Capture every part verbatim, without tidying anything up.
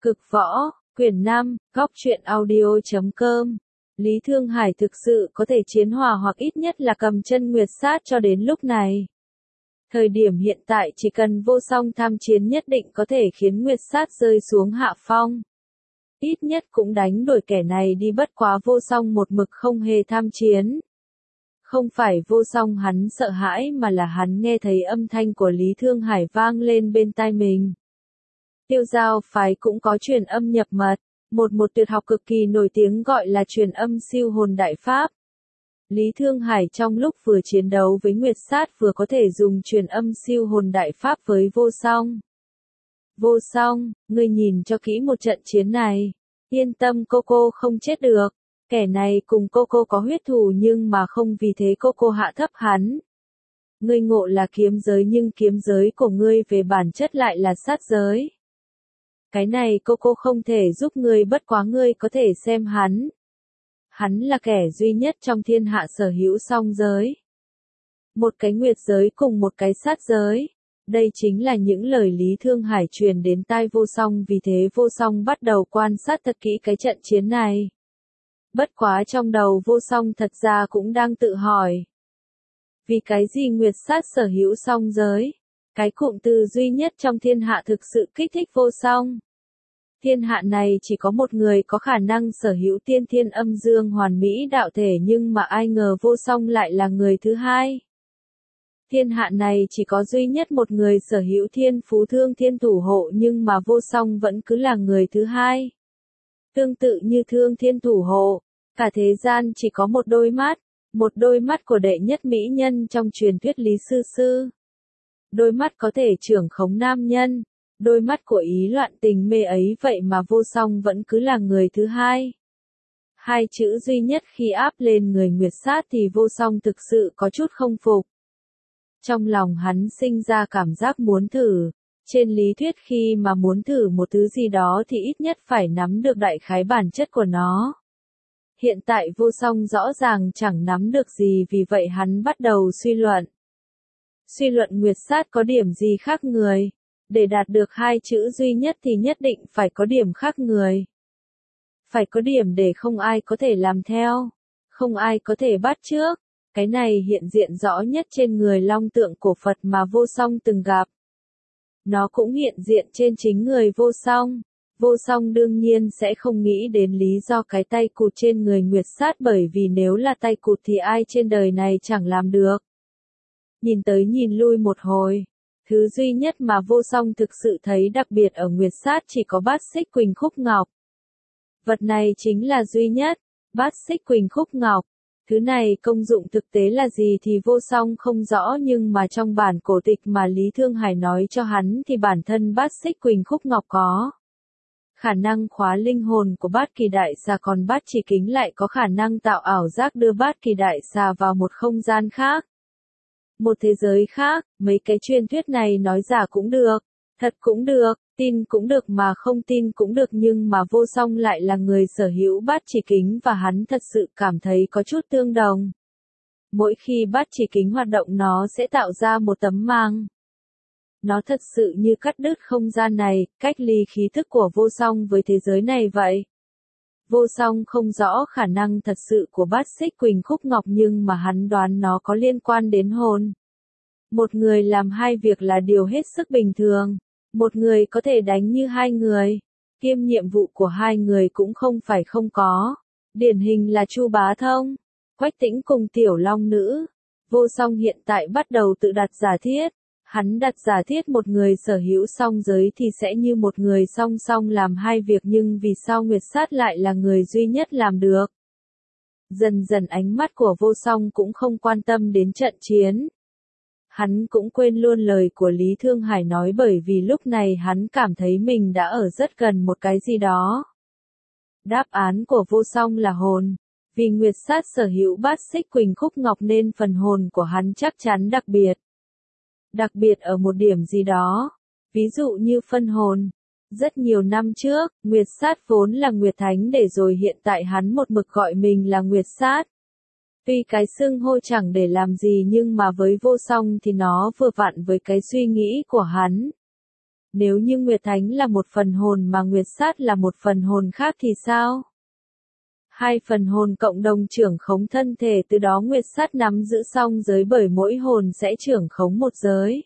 Cực võ, quyển năm, góc truyện audio chấm com. Lý Thương Hải thực sự có thể chiến hòa hoặc ít nhất là cầm chân Nguyệt Sát cho đến lúc này. Thời điểm hiện tại chỉ cần vô song tham chiến nhất định có thể khiến Nguyệt Sát rơi xuống hạ phong. Ít nhất cũng đánh đuổi kẻ này đi, bất quá vô song một mực không hề tham chiến. Không phải vô song hắn sợ hãi mà là hắn nghe thấy âm thanh của Lý Thương Hải vang lên bên tai mình. Tiêu Giao phái cũng có truyền âm nhập mật, một một tuyệt học cực kỳ nổi tiếng gọi là truyền âm siêu hồn đại pháp. Lý Thương Hải trong lúc vừa chiến đấu với Nguyệt Sát vừa có thể dùng truyền âm siêu hồn đại pháp với vô song. Vô song, ngươi nhìn cho kỹ một trận chiến này. Yên tâm, cô cô không chết được. Kẻ này cùng cô cô có huyết thù nhưng mà không vì thế cô cô hạ thấp hắn. Ngươi ngộ là kiếm giới nhưng kiếm giới của ngươi về bản chất lại là sát giới. Cái này cô cô không thể giúp ngươi, bất quá ngươi có thể xem hắn. Hắn là kẻ duy nhất trong thiên hạ sở hữu song giới. Một cái nguyệt giới cùng một cái sát giới. Đây chính là những lời Lý Thương Hải truyền đến tai vô song, vì thế vô song bắt đầu quan sát thật kỹ cái trận chiến này. Bất quá trong đầu vô song thật ra cũng đang tự hỏi. Vì cái gì Nguyệt Sát sở hữu song giới? Cái cụm từ duy nhất trong thiên hạ thực sự kích thích vô song. Thiên hạ này chỉ có một người có khả năng sở hữu tiên thiên âm dương hoàn mỹ đạo thể, nhưng mà ai ngờ vô song lại là người thứ hai. Thiên hạ này chỉ có duy nhất một người sở hữu thiên phú thương thiên thủ hộ, nhưng mà vô song vẫn cứ là người thứ hai. Tương tự như thương thiên thủ hộ, cả thế gian chỉ có một đôi mắt, một đôi mắt của đệ nhất mỹ nhân trong truyền thuyết Lý Sư Sư. Đôi mắt có thể trưởng khống nam nhân, đôi mắt của ý loạn tình mê ấy, vậy mà vô song vẫn cứ là người thứ hai. Hai chữ duy nhất khi áp lên người Nguyệt Sát thì vô song thực sự có chút không phục. Trong lòng hắn sinh ra cảm giác muốn thử. Trên lý thuyết khi mà muốn thử một thứ gì đó thì ít nhất phải nắm được đại khái bản chất của nó. Hiện tại vô song rõ ràng chẳng nắm được gì, vì vậy hắn bắt đầu suy luận. Suy luận Nguyệt Sát có điểm gì khác người? Để đạt được hai chữ duy nhất thì nhất định phải có điểm khác người. Phải có điểm để không ai có thể làm theo, không ai có thể bắt chước. Cái này hiện diện rõ nhất trên người long tượng cổ Phật mà vô song từng gặp. Nó cũng hiện diện trên chính người vô song. Vô song đương nhiên sẽ không nghĩ đến lý do cái tay cụt trên người Nguyệt Sát, bởi vì nếu là tay cụt thì ai trên đời này chẳng làm được. Nhìn tới nhìn lui một hồi, thứ duy nhất mà vô song thực sự thấy đặc biệt ở Nguyệt Sát chỉ có bát xích quỳnh khúc ngọc. Vật này chính là duy nhất, bát xích quỳnh khúc ngọc. Thứ này công dụng thực tế là gì thì vô song không rõ, nhưng mà trong bản cổ tịch mà Lý Thương Hải nói cho hắn thì bản thân bát xích quỳnh khúc ngọc có khả năng khóa linh hồn của bát kỳ đại xà, còn bát chỉ kính lại có khả năng tạo ảo giác đưa bát kỳ đại xà vào một không gian khác. Một thế giới khác. Mấy cái truyền thuyết này nói giả cũng được, thật cũng được, tin cũng được mà không tin cũng được, nhưng mà vô song lại là người sở hữu bát chỉ kính và hắn thật sự cảm thấy có chút tương đồng. Mỗi khi bát chỉ kính hoạt động nó sẽ tạo ra một tấm màng. Nó thật sự như cắt đứt không gian này, cách ly khí thức của vô song với thế giới này vậy. Vô song không rõ khả năng thật sự của bát xích quỳnh khúc ngọc, nhưng mà hắn đoán nó có liên quan đến hồn. Một người làm hai việc là điều hết sức bình thường. Một người có thể đánh như hai người. Kiêm nhiệm vụ của hai người cũng không phải không có. Điển hình là Chu Bá Thông, Quách Tĩnh cùng Tiểu Long Nữ. Vô song hiện tại bắt đầu tự đặt giả thiết. Hắn đặt giả thiết một người sở hữu song giới thì sẽ như một người song song làm hai việc, nhưng vì sao Nguyệt Sát lại là người duy nhất làm được? Dần dần ánh mắt của vô song cũng không quan tâm đến trận chiến. Hắn cũng quên luôn lời của Lý Thương Hải nói, bởi vì lúc này hắn cảm thấy mình đã ở rất gần một cái gì đó. Đáp án của vô song là hồn. Vì Nguyệt Sát sở hữu bát xích quỳnh khúc ngọc nên phần hồn của hắn chắc chắn đặc biệt. Đặc biệt ở một điểm gì đó. Ví dụ như phân hồn. Rất nhiều năm trước, Nguyệt Sát vốn là Nguyệt Thánh để rồi hiện tại hắn một mực gọi mình là Nguyệt Sát. Tuy cái xưng hô chẳng để làm gì nhưng mà với vô song thì nó vừa vặn với cái suy nghĩ của hắn. Nếu như Nguyệt Thánh là một phần hồn mà Nguyệt Sát là một phần hồn khác thì sao? Hai phần hồn cộng đồng trưởng khống thân thể, từ đó Nguyệt Sát nắm giữ song giới bởi mỗi hồn sẽ trưởng khống một giới.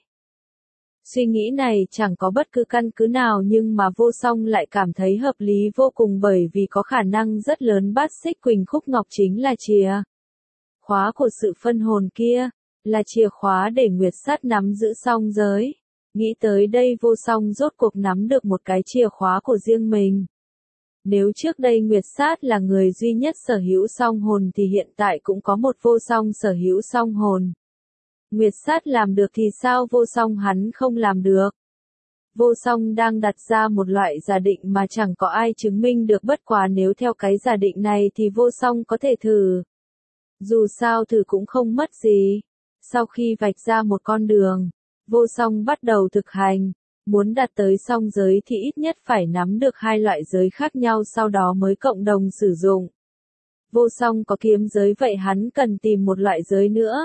Suy nghĩ này chẳng có bất cứ căn cứ nào nhưng mà Vô Song lại cảm thấy hợp lý vô cùng, bởi vì có khả năng rất lớn Bát Xích Quỳnh Khúc Ngọc chính là chìa khóa của sự phân hồn kia, là chìa khóa để Nguyệt Sát nắm giữ song giới. Nghĩ tới đây Vô Song rốt cuộc nắm được một cái chìa khóa của riêng mình. Nếu trước đây Nguyệt Sát là người duy nhất sở hữu song hồn thì hiện tại cũng có một Vô Song sở hữu song hồn. Nguyệt Sát làm được thì sao Vô Song hắn không làm được? Vô Song đang đặt ra một loại giả định mà chẳng có ai chứng minh được, bất quá nếu theo cái giả định này thì Vô Song có thể thử. Dù sao thử cũng không mất gì. Sau khi vạch ra một con đường, Vô Song bắt đầu thực hành. Muốn đạt tới song giới thì ít nhất phải nắm được hai loại giới khác nhau, sau đó mới cộng đồng sử dụng. Vô Song có kiếm giới, vậy hắn cần tìm một loại giới nữa.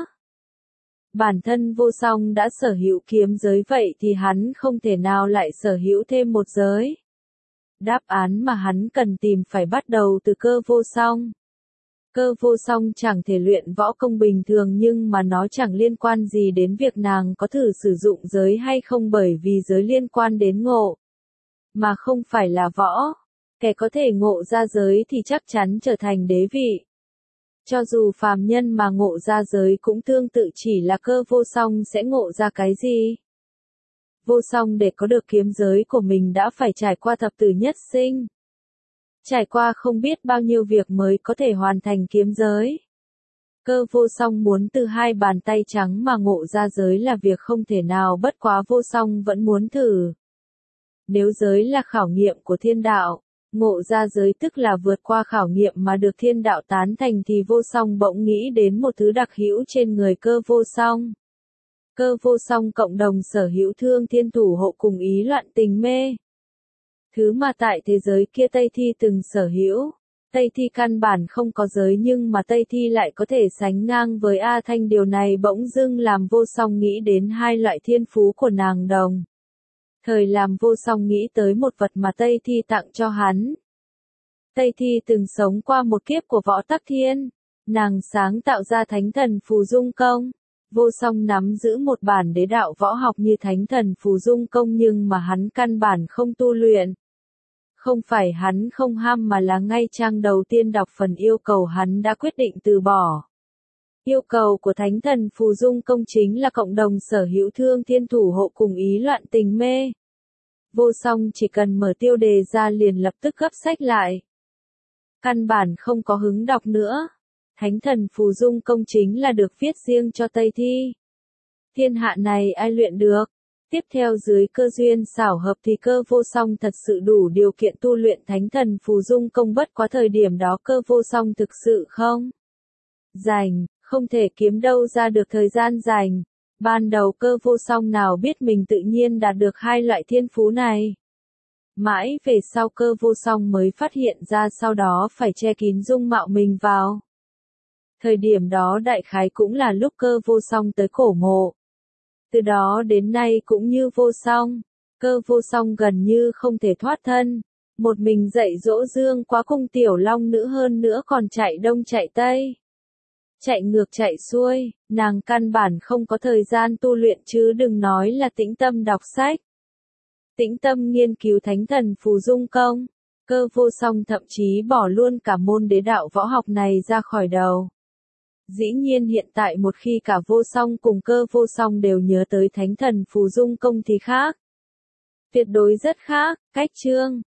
Bản thân Vô Song đã sở hữu kiếm giới, vậy thì hắn không thể nào lại sở hữu thêm một giới. Đáp án mà hắn cần tìm phải bắt đầu từ Cơ Vô Song. Cơ Vô Song chẳng thể luyện võ công bình thường, nhưng mà nó chẳng liên quan gì đến việc nàng có thử sử dụng giới hay không, bởi vì giới liên quan đến ngộ, mà không phải là võ. Kẻ có thể ngộ ra giới thì chắc chắn trở thành đế vị. Cho dù phàm nhân mà ngộ ra giới cũng tương tự, chỉ là Cơ Vô Song sẽ ngộ ra cái gì. Vô Song để có được kiếm giới của mình đã phải trải qua thập tử nhất sinh. Trải qua không biết bao nhiêu việc mới có thể hoàn thành kiếm giới. Cơ Vô Song muốn từ hai bàn tay trắng mà ngộ ra giới là việc không thể nào, bất quá Vô Song vẫn muốn thử. Nếu giới là khảo nghiệm của thiên đạo, ngộ ra giới tức là vượt qua khảo nghiệm mà được thiên đạo tán thành, thì Vô Song bỗng nghĩ đến một thứ đặc hữu trên người Cơ Vô Song. Cơ Vô Song cộng đồng sở hữu Thương Thiên Thủ Hộ cùng Ý Loạn Tình Mê. Thứ mà tại thế giới kia Tây Thi từng sở hữu. Tây Thi căn bản không có giới nhưng mà Tây Thi lại có thể sánh ngang với A Thanh, điều này bỗng dưng làm Vô Song nghĩ đến hai loại thiên phú của nàng đồng. Thời làm Vô Song nghĩ tới một vật mà Tây Thi tặng cho hắn. Tây Thi từng sống qua một kiếp của Võ Tắc Thiên. Nàng sáng tạo ra Thánh Thần Phù Dung Công. Vô Song nắm giữ một bản đế đạo võ học như Thánh Thần Phù Dung Công nhưng mà hắn căn bản không tu luyện. Không phải hắn không ham mà là ngay trang đầu tiên đọc phần yêu cầu hắn đã quyết định từ bỏ. Yêu cầu của Thánh Thần Phù Dung Công chính là cộng đồng sở hữu Thương Thiên Thủ Hộ cùng Ý Loạn Tình Mê. Vô Song chỉ cần mở tiêu đề ra liền lập tức gấp sách lại. Căn bản không có hứng đọc nữa. Thánh Thần Phù Dung Công chính là được viết riêng cho Tây Thi. Thiên hạ này ai luyện được? Tiếp theo dưới cơ duyên xảo hợp thì Cơ Vô Song thật sự đủ điều kiện tu luyện Thánh Thần Phù Dung Công, bất quá thời điểm đó Cơ Vô Song thực sự không rảnh, không thể kiếm đâu ra được thời gian rảnh. Ban đầu Cơ Vô Song nào biết mình tự nhiên đạt được hai loại thiên phú này. Mãi về sau Cơ Vô Song mới phát hiện ra sau đó phải che kín dung mạo mình vào. Thời điểm đó đại khái cũng là lúc Cơ Vô Song tới cổ mộ. Từ đó đến nay cũng như Vô Song, Cơ Vô Song gần như không thể thoát thân. Một mình dạy dỗ Dương Quá cùng Tiểu Long Nữ, hơn nữa còn chạy đông chạy tây. Chạy ngược chạy xuôi, nàng căn bản không có thời gian tu luyện chứ đừng nói là tĩnh tâm đọc sách. Tĩnh tâm nghiên cứu Thánh Thần Phù Dung Công. Cơ Vô Song thậm chí bỏ luôn cả môn đế đạo võ học này ra khỏi đầu. Dĩ nhiên hiện tại một khi cả Vô Song cùng Cơ Vô Song đều nhớ tới Thánh Thần Phù Dung Công thì khác. Tuyệt đối rất khác. Cách chương